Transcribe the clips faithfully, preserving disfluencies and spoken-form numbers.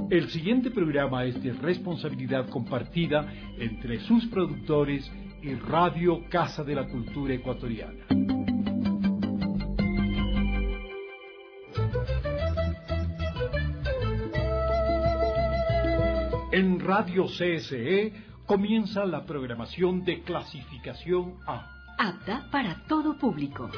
El siguiente programa es de responsabilidad compartida entre sus productores y Radio Casa de la Cultura Ecuatoriana. En Radio C S E comienza la programación de clasificación A. Apta para todo público.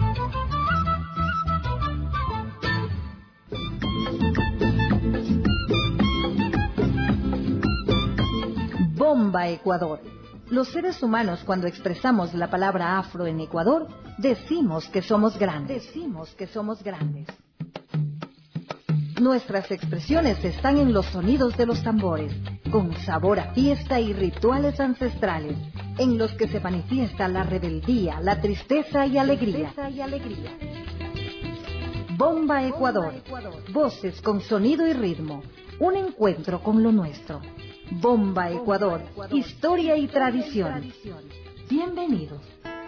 Bomba Ecuador. Los seres humanos, cuando expresamos la palabra afro en Ecuador, decimos que somos grandes. Decimos que somos grandes. Nuestras expresiones están en los sonidos de los tambores, con sabor a fiesta y rituales ancestrales, en los que se manifiesta la rebeldía, la tristeza y alegría. Bomba Ecuador. Voces con sonido y ritmo. Un encuentro con lo nuestro. Bomba Ecuador. Historia y tradición. Bienvenidos.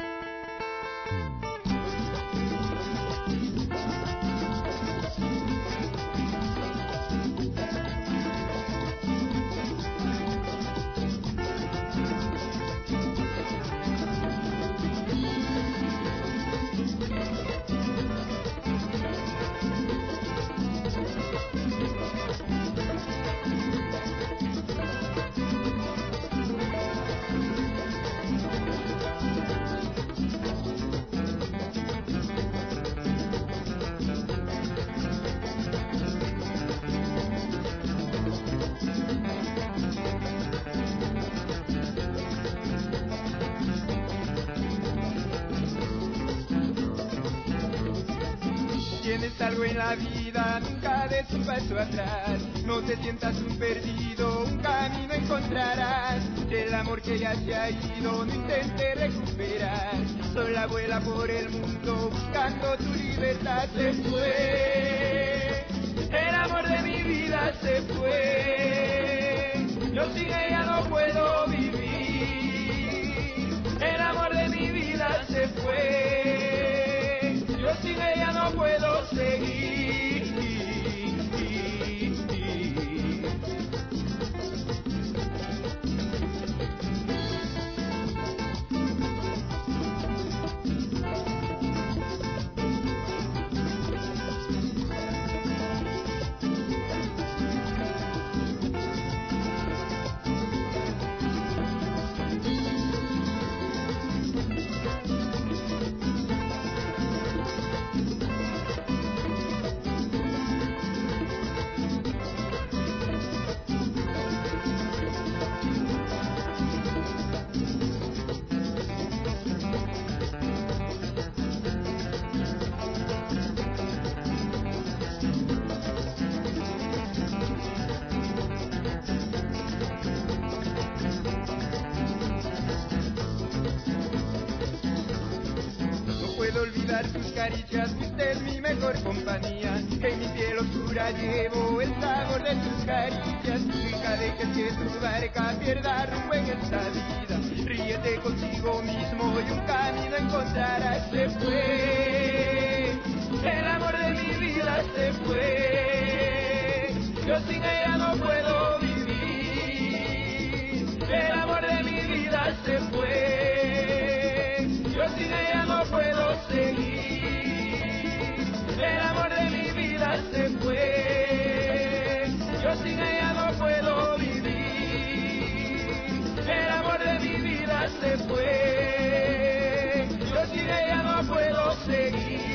Algo en la vida, nunca des un paso atrás. No te sientas un perdido, un camino encontrarás. El amor que ya se ha ido, no intentes recuperar. Sola vuela por el mundo, buscando tu libertad. Se fue, el amor de mi vida se fue. Yo sin ella no puedo vivir. El amor de mi vida se fue. Yo sin ella no puedo seguir. Tus caricias, fuiste mi mejor compañía. En mi piel oscura llevo el sabor de tus caricias. Nunca dejes que tu barca pierda rumbo en esta vida. Ríete contigo mismo y un camino encontrarás. Se fue, el amor de mi vida se fue. Yo sin ella no puedo vivir. El amor de mi vida se fue. Yo sin ella no puedo seguir. El amor de mi vida se fue. Yo sin ella no puedo vivir. El amor de mi vida se fue. Yo sin ella no puedo seguir.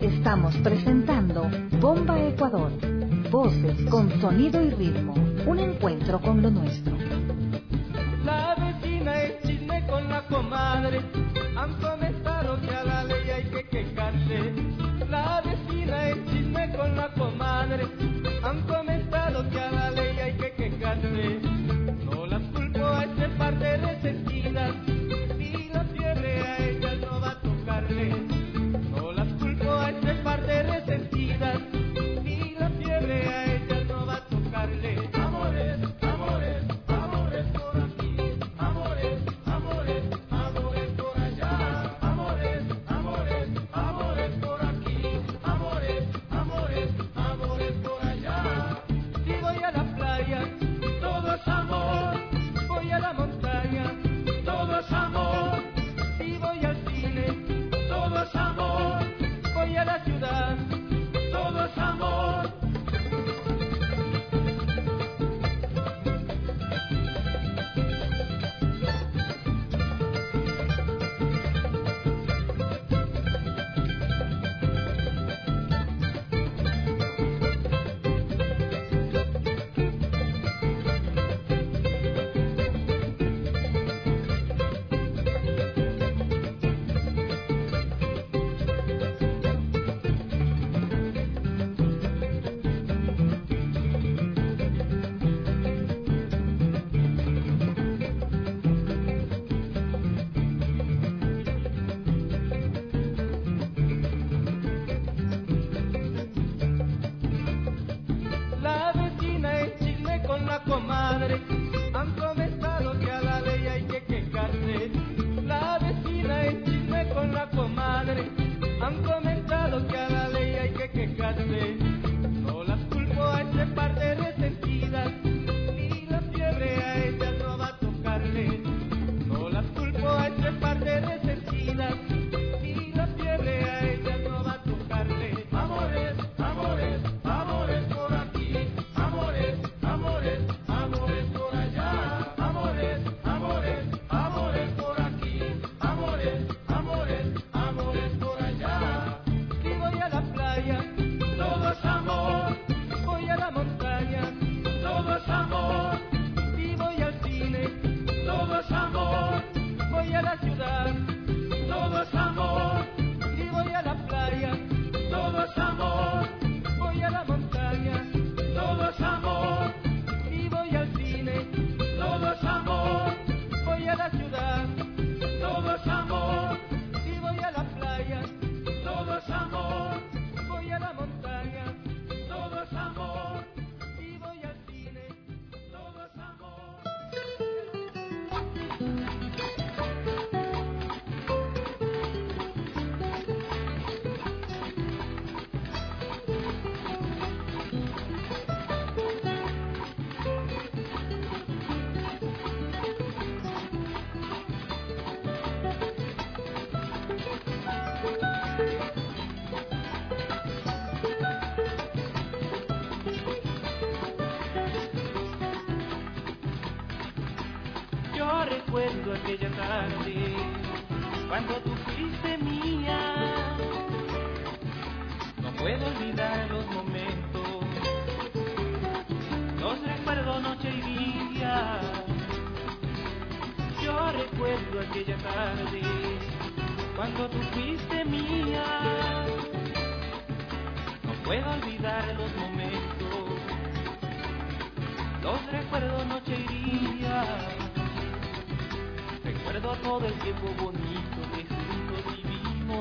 Estamos presentando Bomba Ecuador. Voces con sonido y ritmo. Un encuentro con lo nuestro. La vecina es chisme con la comadre. Han comentado que a la ley hay que quejarse. La vecina es chisme con la comadre. Han comentado que a la ley hay que quejarse. No las culpo a ese par de resentidas. Si la fiebre a ellas no va a tocarle. No las culpo a ese par de resentidas. Si la fiebre a ellas no va a tocarle. Amores, amores, amores por aquí. Amores, amores, amores por allá. Amores, amores, amores por aquí. Amores, amores, amores por allá. Si voy a la playa, todo es amor. Voy a la montaña, todo es amor. Si voy al cine, todo es amor. Voy a la ciudad, todo es amor. La vecina es chisme con la comadre. Han comentado que a la ley hay que quejarse. La vecina es chisme con la comadre. Han comentado que a la ley hay que quejarse. No las culpo a ese par de resentidas. Ni la fiebre a ellas no va a tocarle. No las culpo a ese par de resentidas. Ni la fiebre a ellas no va a tocarle. Amores, amores, amores por aquí. Amores, amores, amores por allá. Amores, amores, amores por aquí. Amores, amores, amores por allá. Si voy a la playa, todo es amor. Voy a la montaña, todo es amor. Si voy al cine, todo es amor. Voy a la ciudad, todo es amor. Si voy a la playa, todo es amor. Voy a la montaña, todo es amor. Si voy al cine, todo es amor. Voy a la ciudad, todo es amor. Si voy a la playa, todo es amor. Voy a la montaña, todo es amor. Si voy al cine, todo es amor. Yo recuerdo aquella tarde cuando tú fuiste mía. No puedo olvidar los momentos, los recuerdo noche y día. Yo recuerdo aquella tarde cuando tú fuiste mía. No puedo olvidar los momentos, los recuerdo noche y día. Recuerdo todo el tiempo bonito que juntos vivimos.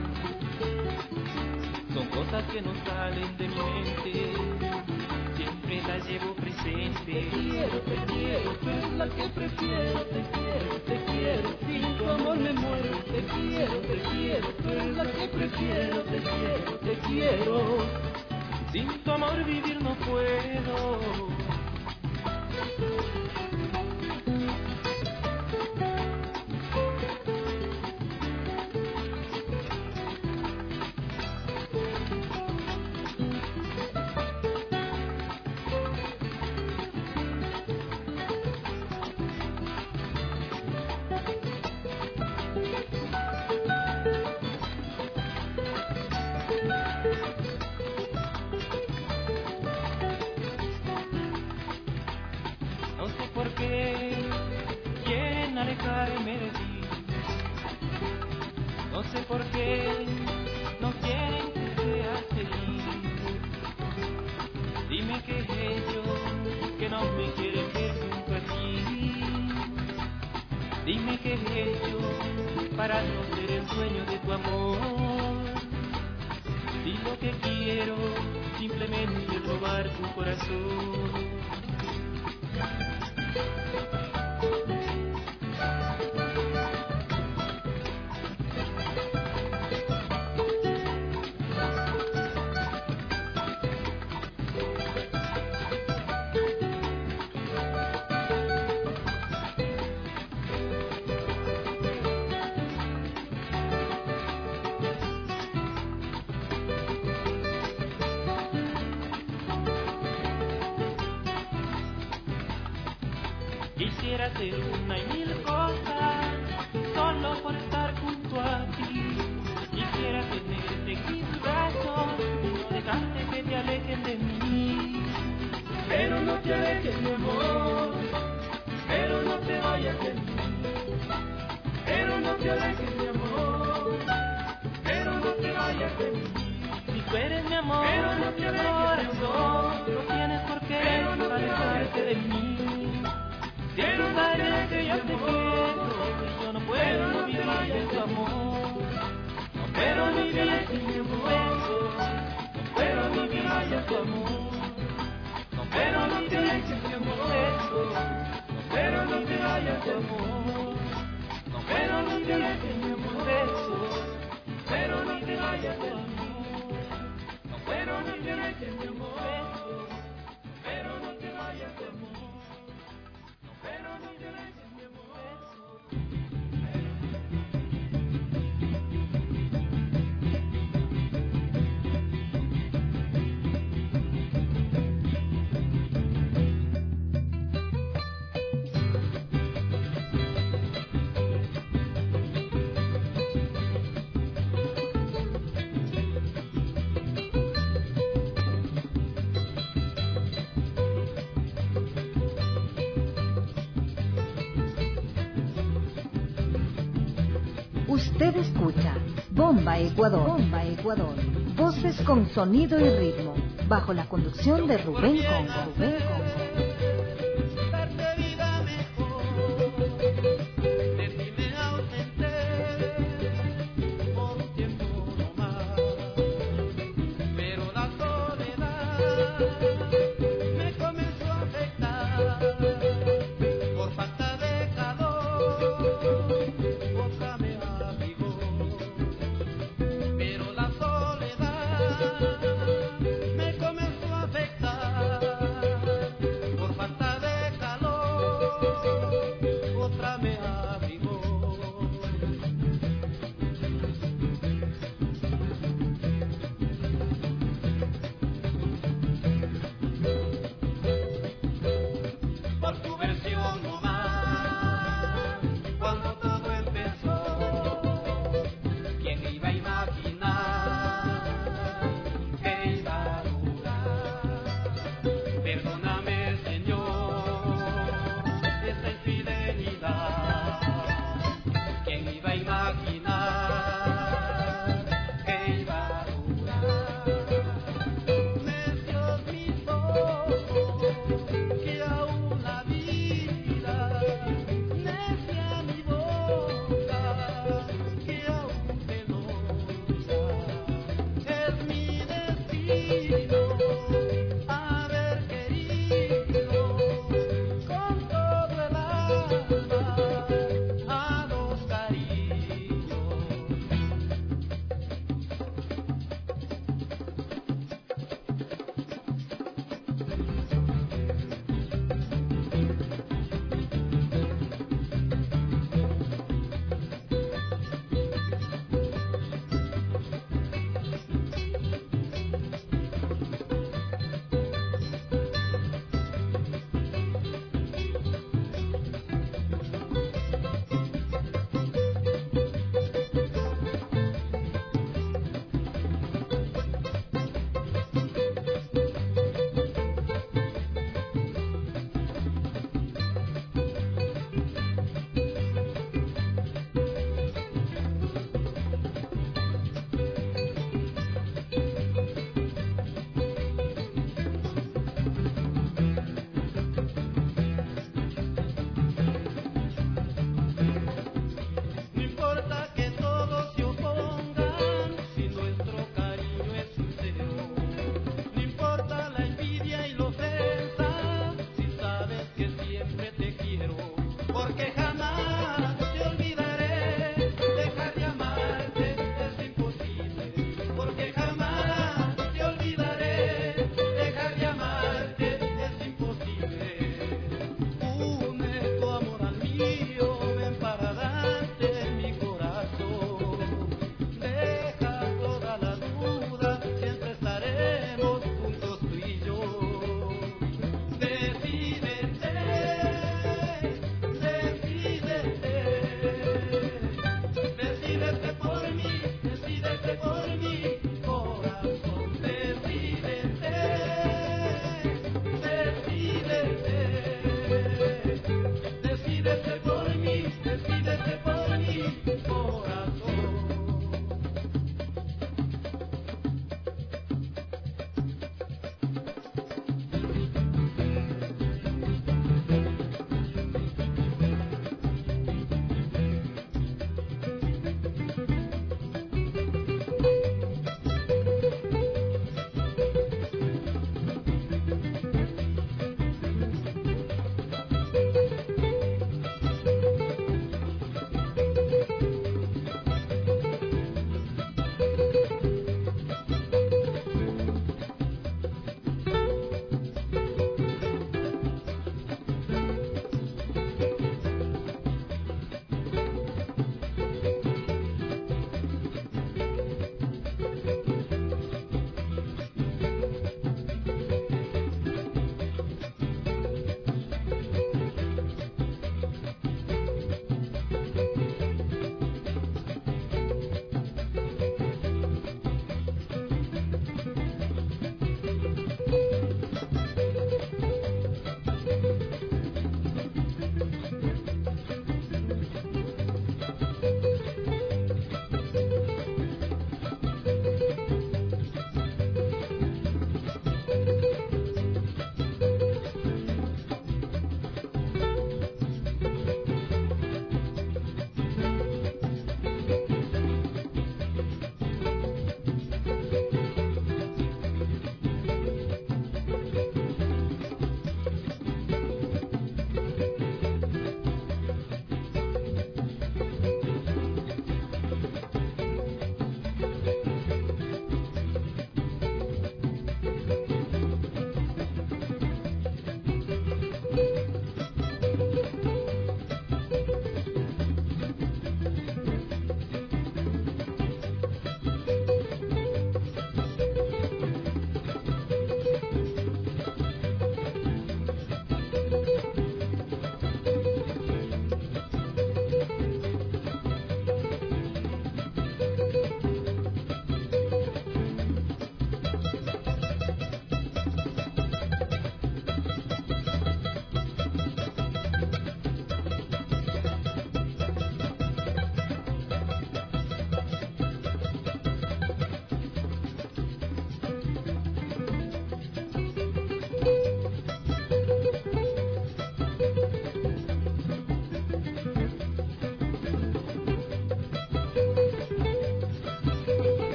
Son cosas que no salen de mi mente, siempre las llevo presente. Te quiero, te quiero, tú eres la que prefiero. Te quiero, te quiero, sin tu amor me muero. Te quiero, te quiero, tú eres la que prefiero. Te quiero, te quiero, sin tu amor vivir no puedo. he hecho para no ser el dueño de tu amor. Si lo que quiero simplemente es robar tu corazón. Quisiera hacer una y mil cosas solo por estar junto a ti. Quisiera tenerte en mis brazos y no dejarte que te alejen de mí. Pero no te alejes, mi amor, pero no te vayas de mí. Pero no te alejes, mi amor, pero no te vayas de mí. Si tú eres mi amor, pero no te alejes, mi amor, no tienes por qué alejarte de mí. Si tú sabes que yo te quiero y yo no puedo vivir sin tu amor. No puedo vivir sin tu beso, no puedo vivir sin tu amor. No puedo vivir sin tu beso, no puedo vivir sin tu amor. No puedo vivir sin tu beso, pero no te vayas de mí. No puedo vivir sin tu beso, pero no te vayas de mí. Pero ni te dejes, mi amor. Usted escucha Bomba Ecuador, Bomba Ecuador, voces con sonido y ritmo, bajo la conducción de Rubén Congo. Rubén Congo. Me comenzó a afectar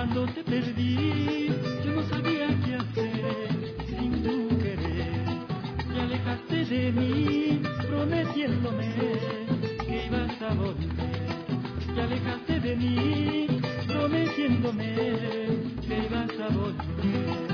Cuando te perdí, yo no sabía qué hacer sin tu querer. Te alejaste de mí, prometiéndome que ibas a volver. Te alejaste de mí, prometiéndome que ibas a volver.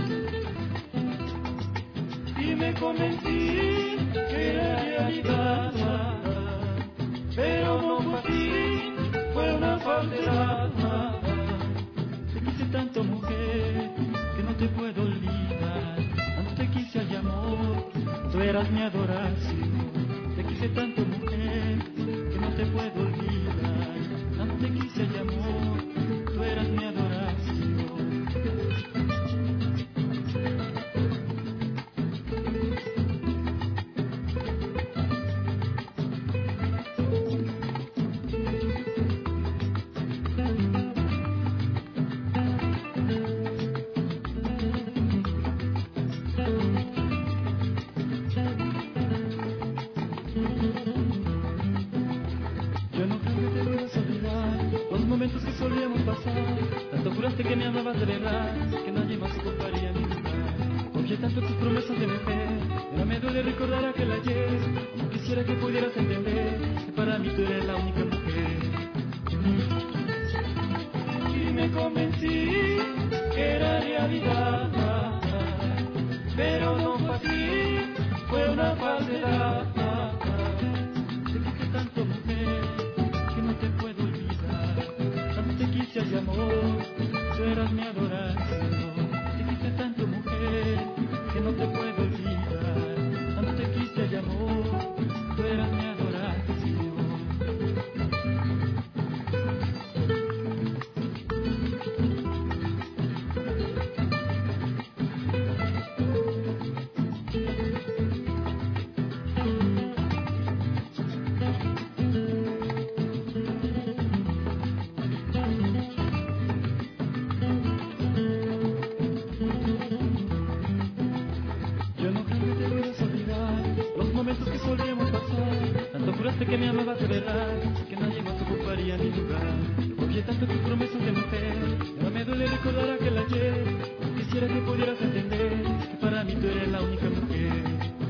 Y me convencí que era realidad, pero no fue así, fue una falsedad. Te quise tanto, mujer, que no te puedo olvidar. Tanto te quise, ay amor, tú eras mi adoración. Te quise tanto, mujer, que no te puedo olvidar. Tanto te quise, ay amor, tú eras mi adoración. Que me amabas de verdad, que nadie más ocuparía mi lugar. Confié tanto tus promesas de mujer, pero me duele recordar aquel ayer. Como quisiera que pudieras entender que para mí tú eres la única mujer. Y me convencí que era realidad, pero no fue así, fue una falsedad. Te quise tanto, mujer, que no te puedo olvidar. Tanto te quise, ay amor, tú eras mi adoración. Te quise tanto, mujer, que no te puedo olvidar. Tanto te quise, ay amor, tú eras mi adoración. Que me amabas de verdad, que nadie más ocuparía mi lugar. Confié tanto tus promesas de mujer, ahora me duele recordar aquel ayer. Quisiera que pudieras entender que para mí tú eres la única mujer.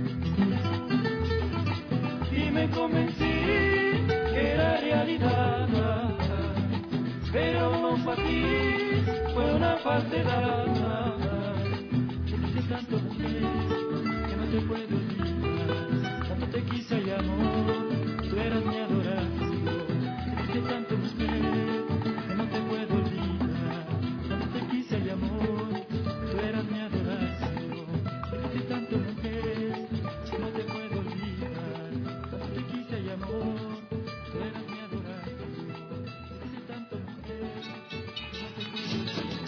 Y me convencí que era realidad, pero no fue así, fue una falsedad. Te quise tanto, mujer, que no te puedo olvidar. Tanto te quise, ay amor, tú eras mi adoración. Te quise tanto, mujer, que no te puedo olvidar. Tanto te quise, ay amor, tú eras mi adoración. Te quise tanto, mujer, que no te puedo olvidar. Tanto te quise, ay amor, tú eras mi adoración. Te quise tanto, mujer, que no te puedo olvidar.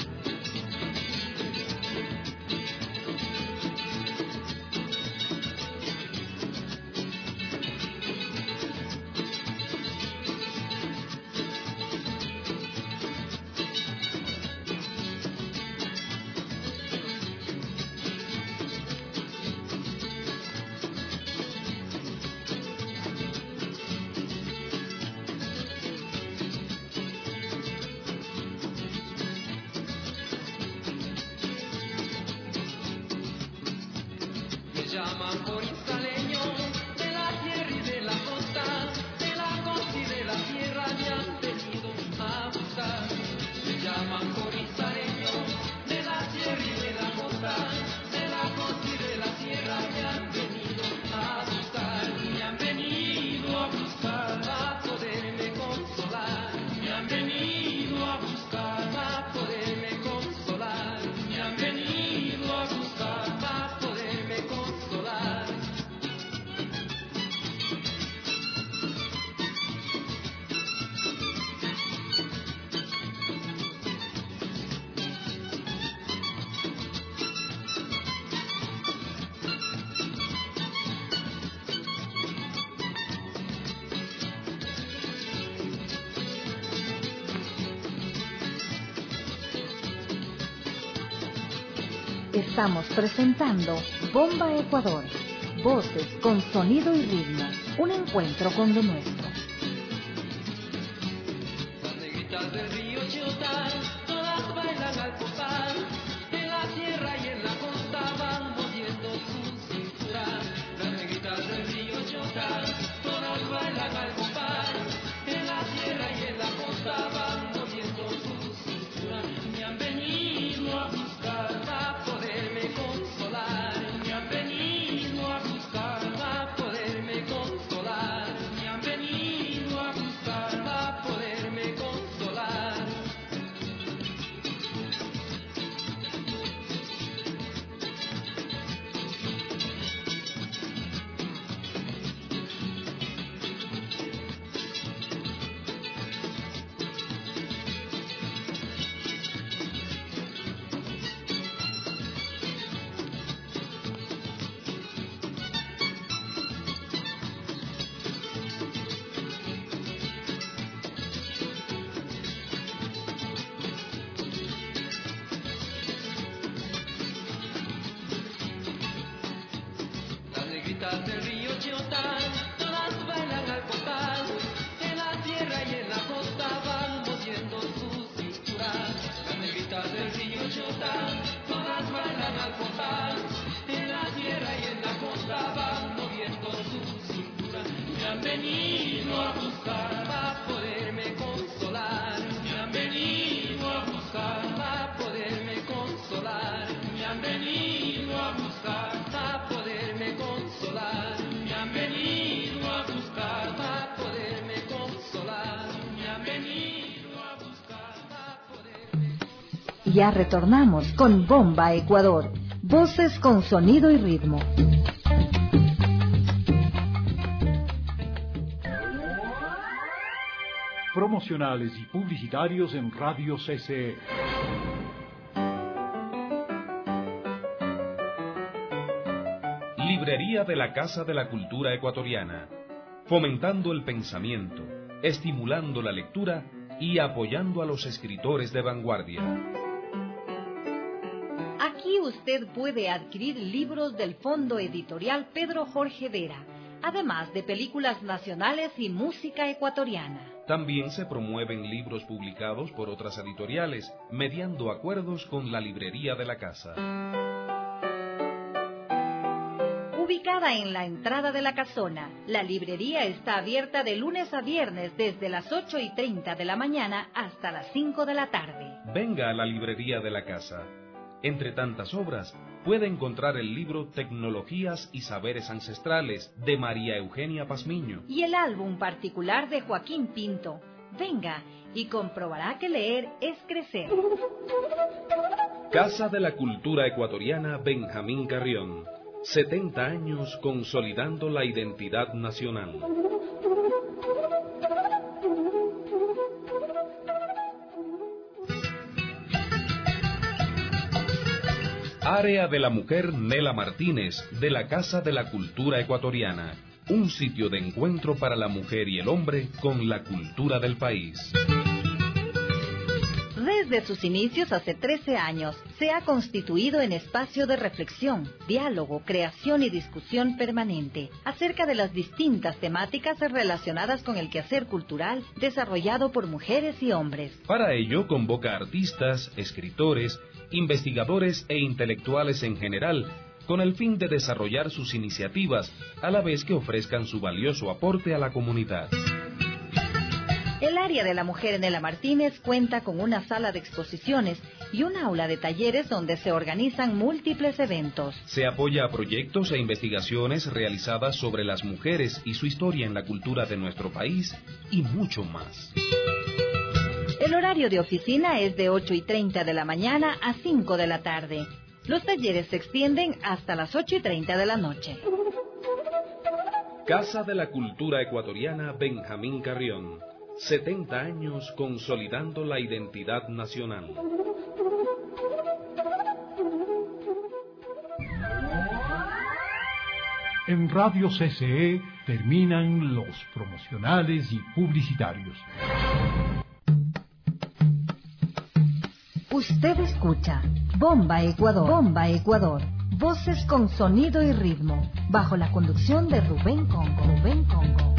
llaman por instaleño, de la tierra y de la costa, de la costa y de la tierra me han venido a buscar. Me llaman por instaleño, de la tierra y de la costa, de la costa y de la tierra me han venido a buscar. Me han venido a buscar para poderme consolar. Me han venido a buscar para poderme consolar. Me han venido a buscar para poderme consolar. Estamos presentando Bomba Ecuador, voces con sonido y ritmo, un encuentro con lo nuestro. Las negritas del río Chota, todas bailan Ya retornamos con Bomba Ecuador, voces con sonido y ritmo. Promocionales y publicitarios en Radio C C E. Librería de la Casa de la Cultura Ecuatoriana, fomentando el pensamiento, estimulando la lectura y apoyando a los escritores de vanguardia. Aquí usted puede adquirir libros del Fondo Editorial Pedro Jorge Vera, además de películas nacionales y música ecuatoriana. También se promueven libros publicados por otras editoriales, mediando acuerdos con la librería de la casa. Ubicada en la entrada de la casona, la librería está abierta de lunes a viernes desde las ocho y treinta de la mañana hasta las cinco de la tarde. Venga a la librería de la casa. Entre tantas obras, puede encontrar el libro Tecnologías y Saberes Ancestrales de María Eugenia Pazmiño y el álbum particular de Joaquín Pinto. Venga y comprobará que leer es crecer. Casa de la Cultura Ecuatoriana Benjamín Carrión. setenta años consolidando la identidad nacional. Área de la Mujer Nela Martínez, de la Casa de la Cultura Ecuatoriana. Un sitio de encuentro para la mujer y el hombre con la cultura del país. Desde sus inicios hace trece años, se ha constituido en espacio de reflexión, diálogo, creación y discusión permanente acerca de las distintas temáticas relacionadas con el quehacer cultural desarrollado por mujeres y hombres. Para ello convoca artistas, escritores, investigadores e intelectuales en general, con el fin de desarrollar sus iniciativas, a la vez que ofrezcan su valioso aporte a la comunidad. El área de la mujer Nela Martínez cuenta con una sala de exposiciones y un aula de talleres donde se organizan múltiples eventos. Se apoya a proyectos e investigaciones realizadas sobre las mujeres y su historia en la cultura de nuestro país y mucho más. El horario de oficina es de ocho y treinta de la mañana a cinco de la tarde. Los talleres se extienden hasta las ocho y treinta de la noche. Casa de la Cultura Ecuatoriana Benjamín Carrión. setenta años consolidando la identidad nacional. En Radio C C E terminan los promocionales y publicitarios. Usted escucha Bomba Ecuador. Bomba Ecuador. Voces con sonido y ritmo. Bajo la conducción de Rubén Congo. Rubén Congo.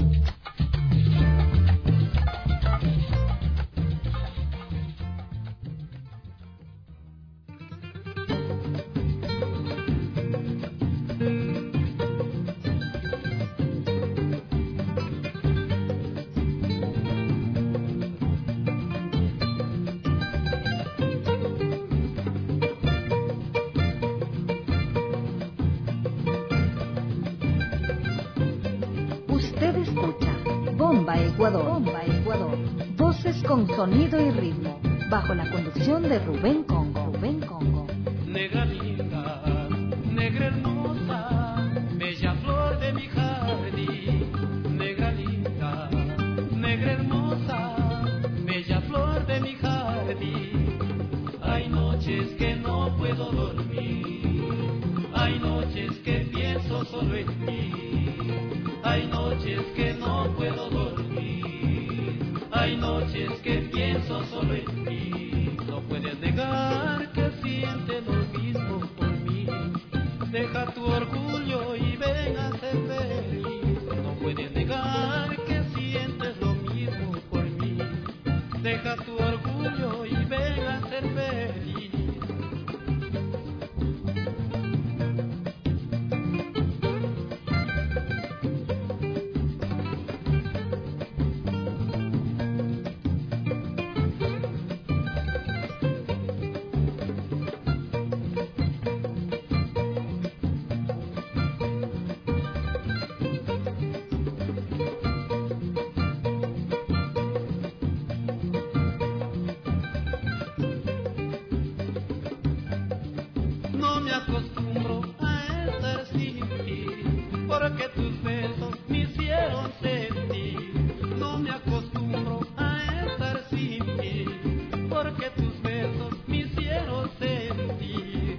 Usted escucha Bomba Ecuador. Bomba Ecuador. Voces con sonido y ritmo. Bajo la conducción de Rubén Congo. Rubén Congo. Negra linda, negra hermosa, bella flor de mi jardín. Negra linda, negra hermosa, bella flor de mi jardín. Hay noches que no puedo dormir, hay noches que pienso solo en ti. Hay noches que no puedo dormir, hay noches que pienso solo en ti. No puedes negar que sientes lo mismo por mí. Deja tu orgullo y ven a ser feliz. No puedes negar que sientes lo mismo por mí. Deja tu orgullo y ven a ser feliz. porque tus besos me hicieron sentir. No me acostumbro a estar sin ti, porque tus besos me hicieron sentir.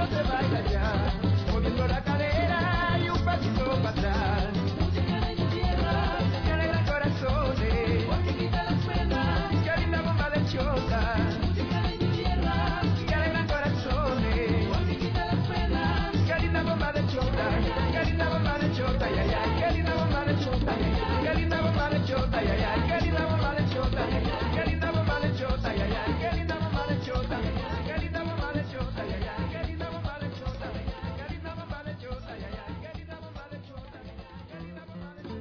conmigo se baila ya, moviendo la cadera y un pasito para atrás. Música de mi tierra, que alegra corazones, porque quita las penas. Qué linda bomba de chota. Música de mi tierra, que alegra corazones, porque quita las penas. Qué linda bomba de chota, qué linda bomba de chota, ay, ay, ay, qué linda bomba de chota, qué linda bomba de chota, ay, ay, ay, qué linda bomba de chota, qué linda bomba de chota, ay, ay, ay, qué linda bomba de chota, qué linda bomba de chota, ay, ay, ay, qué linda bomba de chota, qué linda bomba de chota, ay, ay, ay, qué linda bomba de chota, qué linda bomba de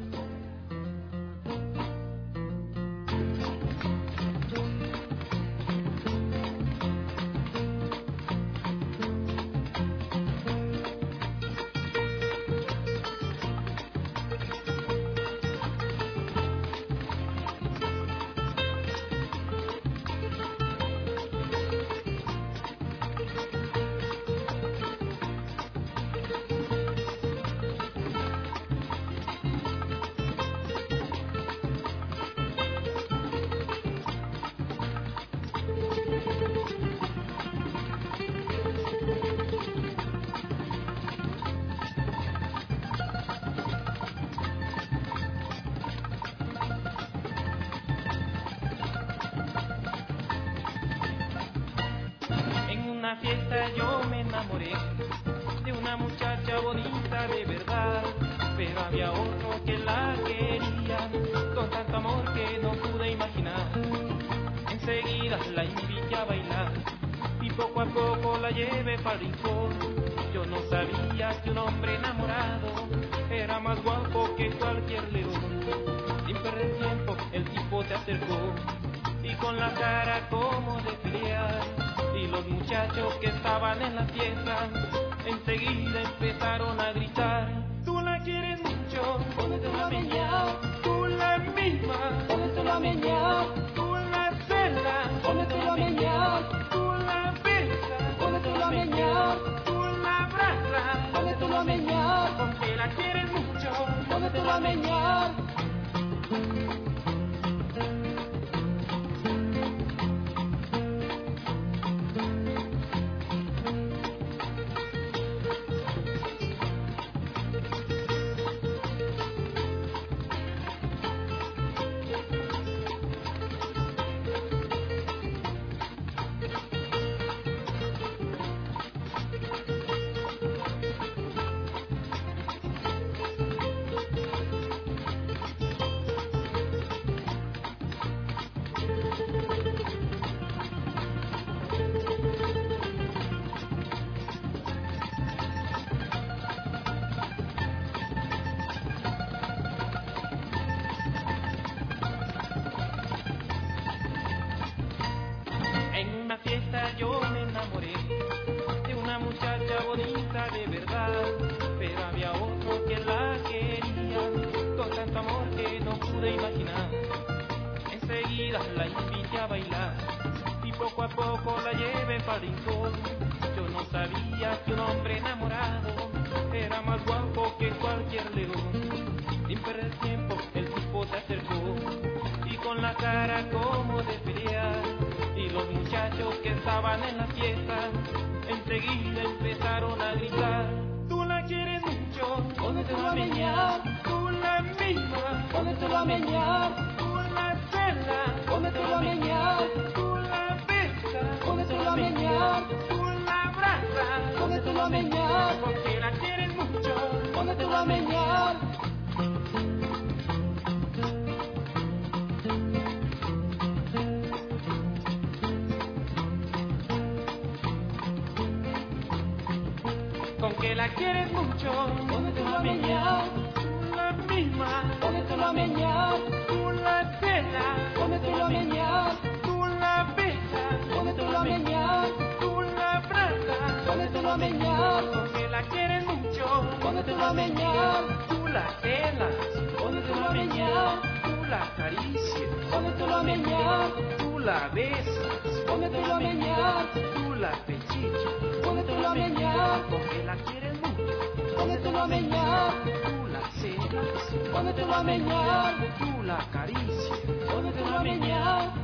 fiesta yo me enamoré de una muchacha bonita de verdad, pero había otro que la quería con tanto amor que no pude imaginar. Enseguida la invité a bailar y poco a poco la llevé para el rincón. Yo no sabía que un hombre enamorado era más guapo que cualquier león. Sin perder tiempo el tipo se acercó y con la cara como de pelear. Y los muchachos que estaban en la fiesta enseguida empezaron a gritar: tú la quieres mucho, póntela a meñar, tú la misma, póntela a meñar, tú la cela, póntela a meñar, tú la besas, póntela a meñar, tú la abrazas, póntela a meñar, porque la quieres mucho, póntela a meñar. Yo me enamoré de una muchacha bonita de verdad, pero había otro que la quería con tanto amor que no pude imaginar. Enseguida la invité a bailar y poco a poco la llevé para el rincón. Yo no sabía que un hombre enamorado era más guapo que cualquier león. Sin perder tiempo el tipo se acercó y con la cara como de pelear. Y los muchachos que estaban en la fiesta enseguida empezaron a gritar: tú la quieres mucho, póntela a meñar, tú la misma, póntela a meñar, tú la cela, póntela a meñar, tú la besas, póntela a meñar, tú la abrazas, póntela a meñar, porque la quieres mucho, póntela a meñar. Con que la quieres mucho, póntela a meñar, tú la misma, póntela a meñar, tú la cela, póntela a meñar, tú la besas, póntela a meñar, tú la abrazas, póntela a meñar, con que la quieres mucho, póntela a meñar, tú la celas, póntela a meñar, tú la acaricias, póntela a meñar, tú la besas, póntela a meñar, tú la pechichas, póntela a meñar, porque la quieres mucho, póntela a meñar, tú la celas, póntela a meñar, tú la acaricias, póntela a meñar.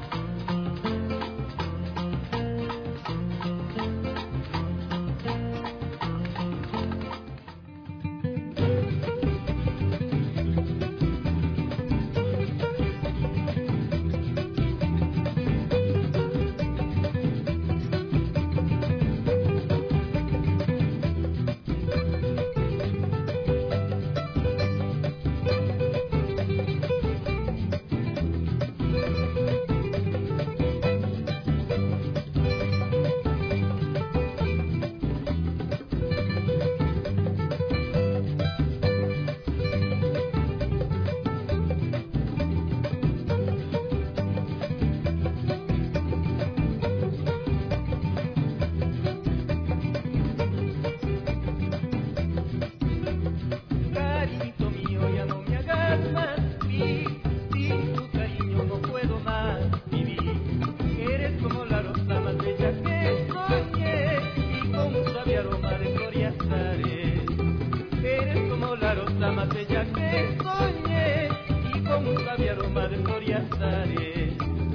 suave aroma de gloria estaré. Eres como la rosa más bella que soñé, y con un suave aroma de gloria estaré.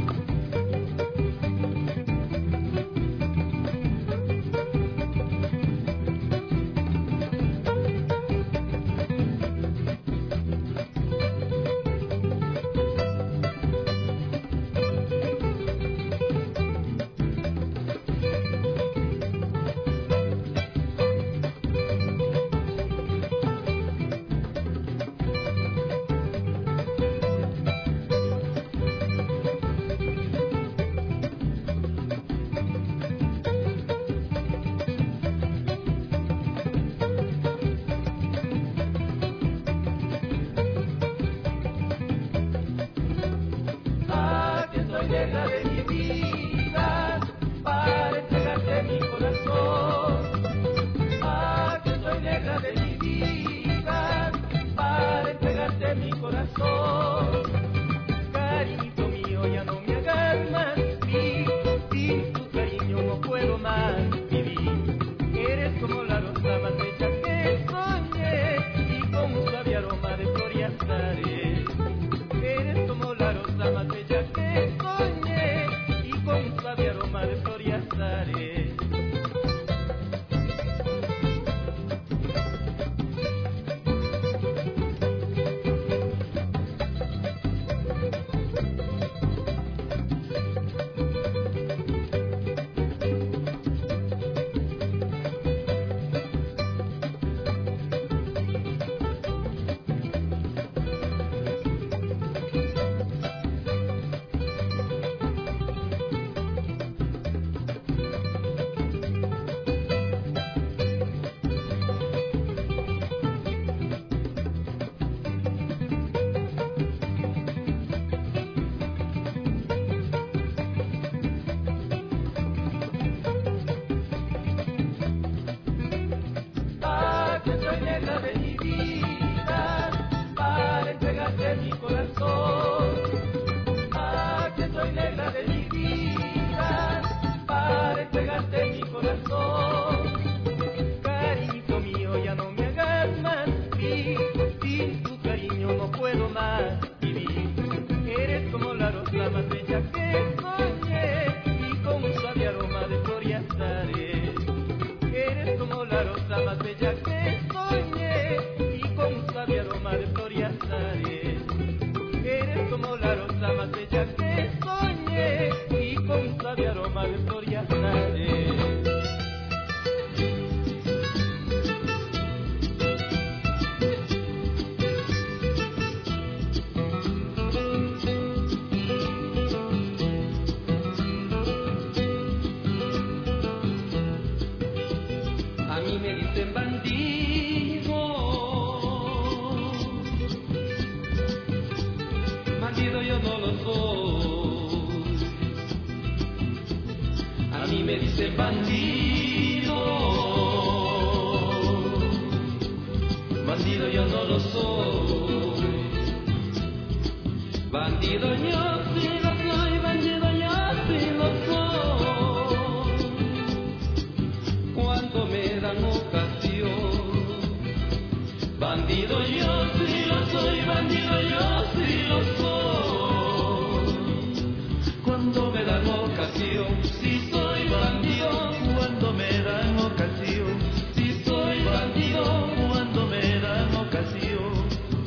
Negra de mi vida, para entregarte mi corazón. Ah, que soy negra de mi vida, para entregarte mi corazón. Cariñito mío, ya no me hagas más sufrir, sin tu cariño no puedo más vivir. Eres como la rosa más bella que soñé, y con un suave aroma de gloria estaré. Eres como la rosa más bella que soñé, y con un suave aroma de gloria estaré. Negra de mi vida, para entregarte mi corazón. Ah, que soy negra de mi vida, para entregarte mi corazón. Cariñito mío, ya no me hagas más sufrir, sin tu cariño no puedo más vivir. Eres como la rosa más bella que soñé, y con un suave aroma de gloria estaré. Eres como la rosa más bella que soñé, y con un suave aroma de gloria estaré. Eres como la rosa más bella que soñé, y con un suave aroma de gloria estaré. A mí me dicen bandido, bandido yo no lo soy. A mí me dicen bandido, bandido yo no lo soy. Bandido yo sí lo soy, bandido yo sí lo soy. Cuando me dan ocasión, bandido yo sí lo soy, bandido yo sí lo soy. Cuando me dan ocasión, sí soy bandido. Cuando me dan ocasión, sí soy bandido. Cuando me dan ocasión.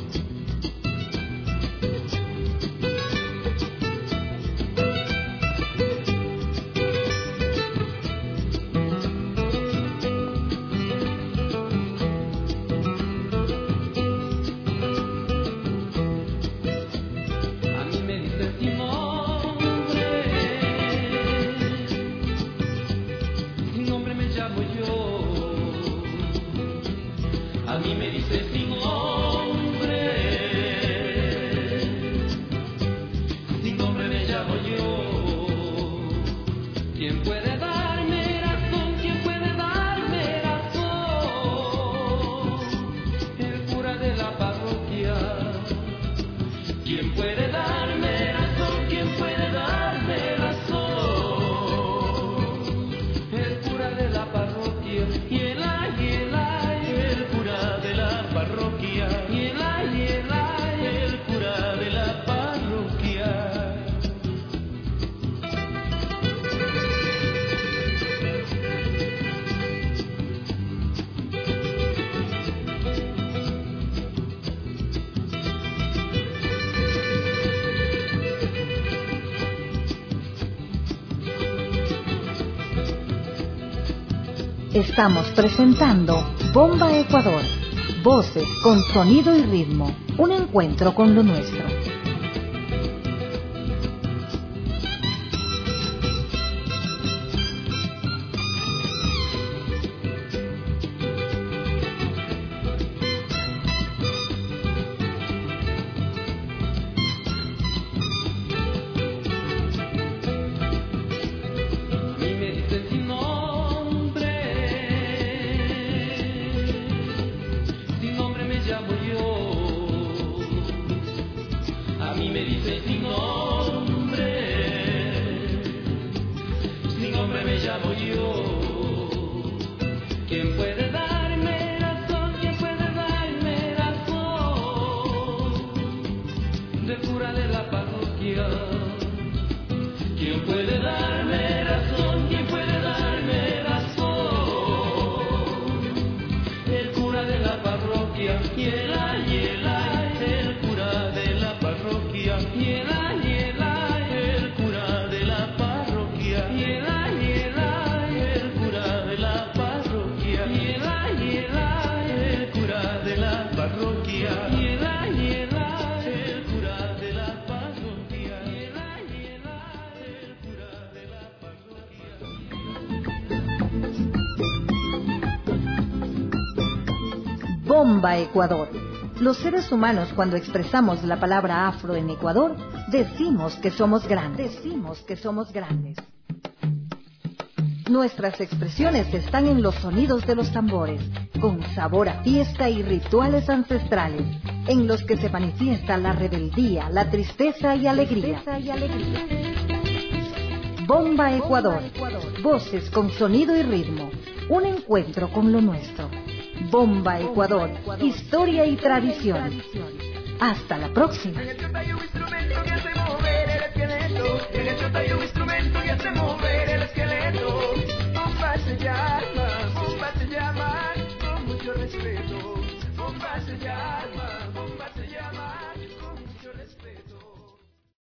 A mí me dice sin nombre, sin nombre me llamo yo. ¿Quién puede darme razón? ¿Quién puede darme razón? El cura de la parroquia. ¿Quién puede darme razón? ¿Quién puede darme razón? El cura de la parroquia. Estamos presentando Bomba Ecuador. Voces con sonido y ritmo. Un encuentro con lo nuestro. Bomba Ecuador. Los seres humanos, cuando expresamos la palabra afro en Ecuador, decimos que somos grandes, decimos que somos grandes. Nuestras expresiones están en los sonidos de los tambores, con sabor a fiesta y rituales ancestrales, en los que se manifiesta la rebeldía, la tristeza y alegría. Bomba Ecuador. Voces con sonido y ritmo. Un encuentro con lo nuestro. Bomba Ecuador, historia y tradición. Hasta la próxima.